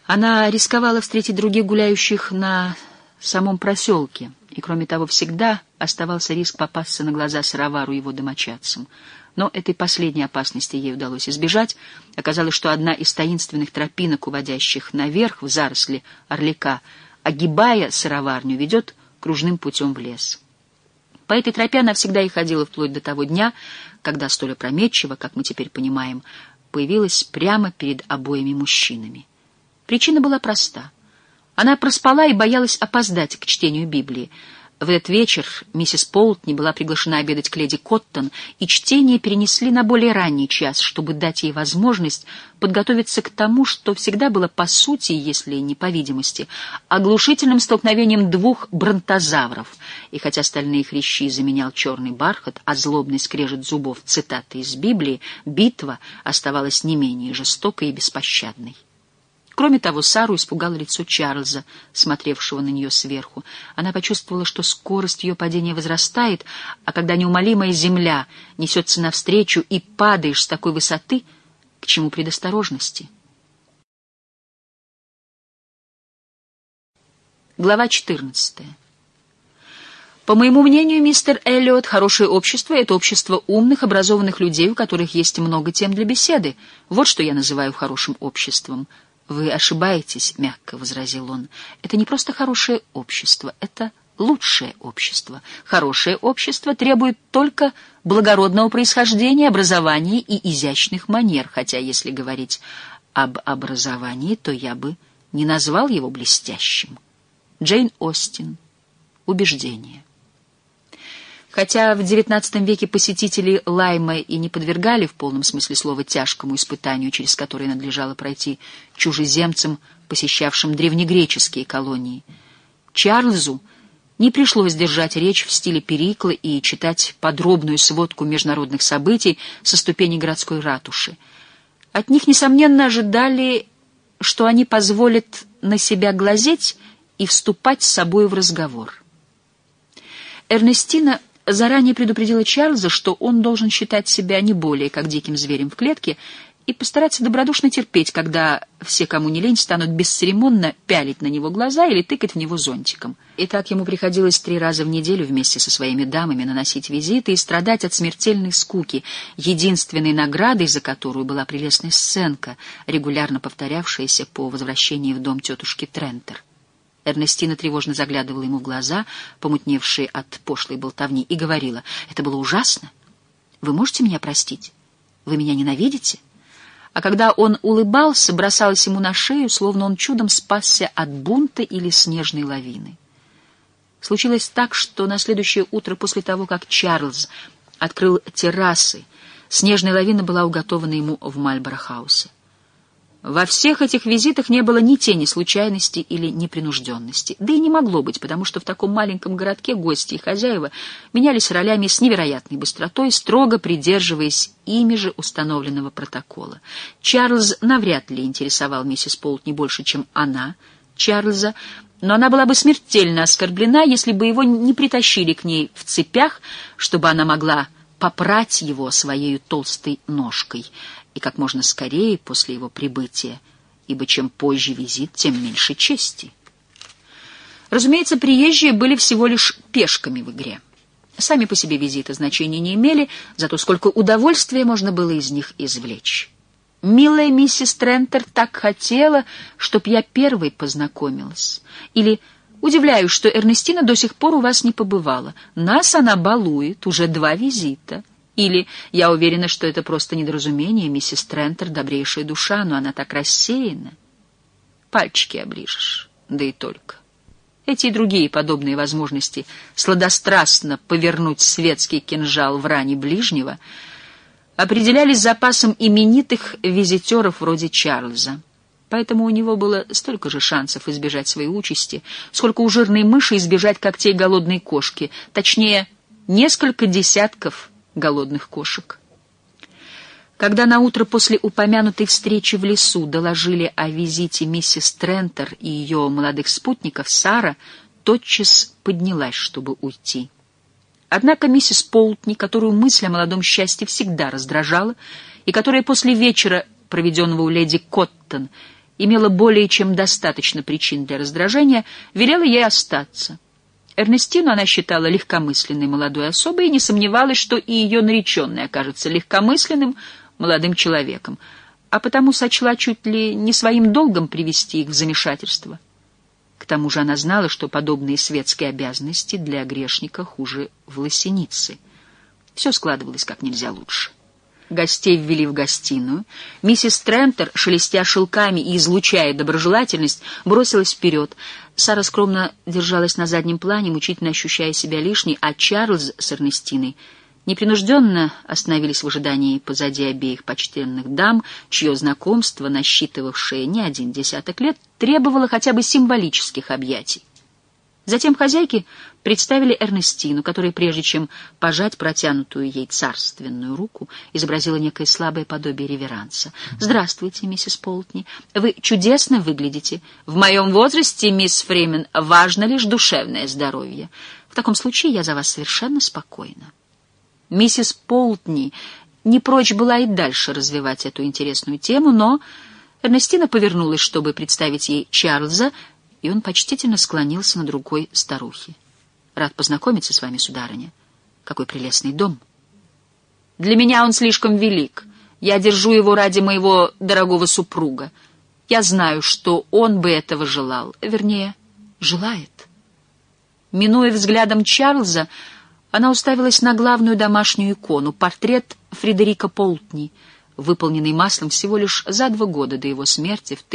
Она рисковала встретить других гуляющих на самом проселке, и, кроме того, всегда оставался риск попасться на глаза Сыровару и его домочадцам. Но этой последней опасности ей удалось избежать. Оказалось, что одна из таинственных тропинок, уводящих наверх в заросли орлика, огибая сыроварню, ведет кружным путем в лес. По этой тропе она всегда и ходила вплоть до того дня, когда столь опрометчиво, как мы теперь понимаем, появилась прямо перед обоими мужчинами. Причина была проста. Она проспала и боялась опоздать к чтению Библии. В этот вечер миссис Полтни была приглашена обедать к леди Коттон, и чтение перенесли на более ранний час, чтобы дать ей возможность подготовиться к тому, что всегда было по сути, если не по видимости, оглушительным столкновением двух бронтозавров. И хотя стальные хрящи заменял черный бархат, а злобный скрежет зубов цитаты из Библии, битва оставалась не менее жестокой и беспощадной. Кроме того, Сару испугало лицо Чарльза, смотревшего на нее сверху. Она почувствовала, что скорость ее падения возрастает, а когда неумолимая земля несется навстречу и падаешь с такой высоты, к чему предосторожности? Глава 14. По моему мнению, мистер Эллиот, хорошее общество — это общество умных, образованных людей, у которых есть много тем для беседы. Вот что я называю хорошим обществом. «Вы ошибаетесь», — мягко возразил он. «Это не просто хорошее общество, это лучшее общество. Хорошее общество требует только благородного происхождения, образования и изящных манер, хотя, если говорить об образовании, то я бы не назвал его блестящим». Джейн Остин. Убеждение. Хотя в XIX веке посетители Лайма и не подвергали в полном смысле слова тяжкому испытанию, через которое надлежало пройти чужеземцам, посещавшим древнегреческие колонии, Чарльзу не пришлось держать речь в стиле Перикла и читать подробную сводку международных событий со ступеней городской ратуши. От них, несомненно, ожидали, что они позволят на себя глазеть и вступать с собой в разговор. Эрнестина заранее предупредила Чарльза, что он должен считать себя не более как диким зверем в клетке и постараться добродушно терпеть, когда все, кому не лень, станут бесцеремонно пялить на него глаза или тыкать в него зонтиком. И так ему приходилось 3 раза в неделю вместе со своими дамами наносить визиты и страдать от смертельной скуки, единственной наградой за которую была прелестная сценка, регулярно повторявшаяся по возвращении в дом тетушки Трентер. Эрнестина тревожно заглядывала ему в глаза, помутневшие от пошлой болтовни, и говорила: «Это было ужасно. Вы можете меня простить? Вы меня ненавидите?» А когда он улыбался, бросалась ему на шею, словно он чудом спасся от бунта или снежной лавины. Случилось так, что на следующее утро после того, как Чарльз открыл террасы, снежная лавина была уготована ему в Мальборо-хаусе. Во всех этих визитах не было ни тени случайности или непринужденности. Да и не могло быть, потому что в таком маленьком городке гости и хозяева менялись ролями с невероятной быстротой, строго придерживаясь ими же установленного протокола. Чарльз навряд ли интересовал миссис Полтни больше, чем она Чарльза, но она была бы смертельно оскорблена, если бы его не притащили к ней в цепях, чтобы она могла попрать его своей толстой ножкой, и как можно скорее после его прибытия, ибо чем позже визит, тем меньше чести. Разумеется, приезжие были всего лишь пешками в игре. Сами по себе визиты значения не имели, зато сколько удовольствия можно было из них извлечь. «Милая миссис Трентер так хотела, чтоб я первой познакомилась». Или «Удивляюсь, что Эрнестина до сих пор у вас не побывала. Нас она балует, уже 2 визита». Или «Я уверена, что это просто недоразумение, миссис Трентер добрейшая душа, но она так рассеяна. Пальчики оближешь, да и только». Эти и другие подобные возможности сладострастно повернуть светский кинжал в ране ближнего определялись запасом именитых визитеров вроде Чарльза. Поэтому у него было столько же шансов избежать своей участи, сколько у жирной мыши избежать когтей голодной кошки, точнее, несколько десятков голодных кошек. Когда наутро после упомянутой встречи в лесу доложили о визите миссис Трентер и ее молодых спутников, Сара тотчас поднялась, чтобы уйти. Однако миссис Полтни, которую мысль о молодом счастье всегда раздражала, и которая после вечера, проведенного у леди Коттон, имела более чем достаточно причин для раздражения, велела ей остаться. Эрнестину она считала легкомысленной молодой особой и не сомневалась, что и ее нареченный окажется легкомысленным молодым человеком, а потому сочла чуть ли не своим долгом привести их в замешательство. К тому же она знала, что подобные светские обязанности для грешника хуже власеницы. Все складывалось как нельзя лучше. Гостей ввели в гостиную. Миссис Трентер, шелестя шелками и излучая доброжелательность, бросилась вперед. Сара скромно держалась на заднем плане, мучительно ощущая себя лишней, а Чарльз с Эрнестиной непринужденно остановились в ожидании позади обеих почтенных дам, чье знакомство, насчитывавшее не один десяток лет, требовало хотя бы символических объятий. Затем хозяйки представили Эрнестину, которая, прежде чем пожать протянутую ей царственную руку, изобразила некое слабое подобие реверанса. «Здравствуйте, миссис Полтни. Вы чудесно выглядите. В моем возрасте, мисс Фримен, важно лишь душевное здоровье. В таком случае я за вас совершенно спокойна». Миссис Полтни не прочь была и дальше развивать эту интересную тему, но Эрнестина повернулась, чтобы представить ей Чарльза, и он почтительно склонился над рукой старухи. «Рад познакомиться с вами, сударыня. Какой прелестный дом!» «Для меня он слишком велик. Я держу его ради моего дорогого супруга. Я знаю, что он бы этого желал. Вернее, желает». Минуя взглядом Чарльза, она уставилась на главную домашнюю икону — портрет Фредерика Полтни, выполненный маслом всего лишь за 2 года до его смерти в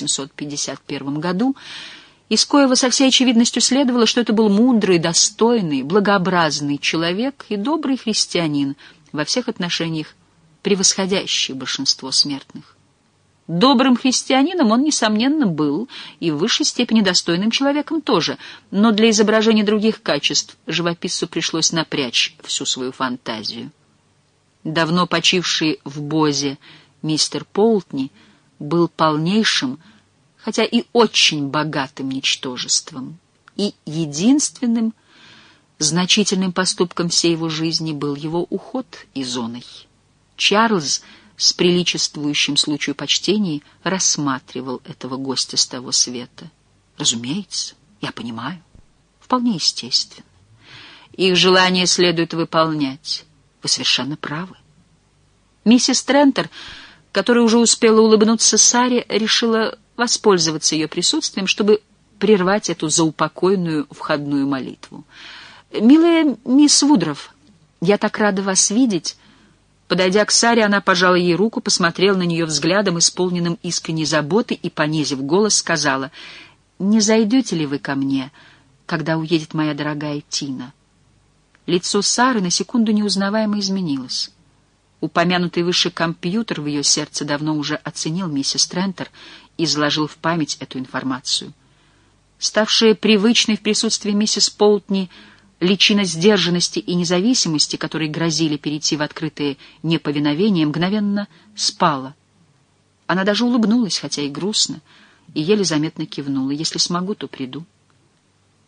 1851 году, из коего со всей очевидностью следовало, что это был мудрый, достойный, благообразный человек и добрый христианин, во всех отношениях превосходящий большинство смертных. Добрым христианином он, несомненно, был, и в высшей степени достойным человеком тоже, но для изображения других качеств живописцу пришлось напрячь всю свою фантазию. Давно почивший в Бозе мистер Полтни был полнейшим, хотя и очень богатым ничтожеством, и единственным значительным поступком всей его жизни был его уход из зоны. Чарльз с приличествующим случаю почтением рассматривал этого гостя с того света. Разумеется, я понимаю, вполне естественно. Их желание следует выполнять. Вы совершенно правы. Миссис Трентер, которая уже успела улыбнуться Саре, решила воспользоваться ее присутствием, чтобы прервать эту заупокойную входную молитву. «Милая мисс Вудров, я так рада вас видеть». Подойдя к Саре, она пожала ей руку, посмотрела на нее взглядом, исполненным искренней заботы, и, понизив голос, сказала: «Не зайдете ли вы ко мне, когда уедет моя дорогая Тина?» Лицо Сары на секунду неузнаваемо изменилось. Упомянутый выше компьютер в ее сердце давно уже оценил миссис Трентер и изложил в память эту информацию. Ставшая привычной в присутствии миссис Полтни личина сдержанности и независимости, которые грозили перейти в открытое неповиновение, мгновенно спала. Она даже улыбнулась, хотя и грустно, и еле заметно кивнула. «Если смогу, то приду».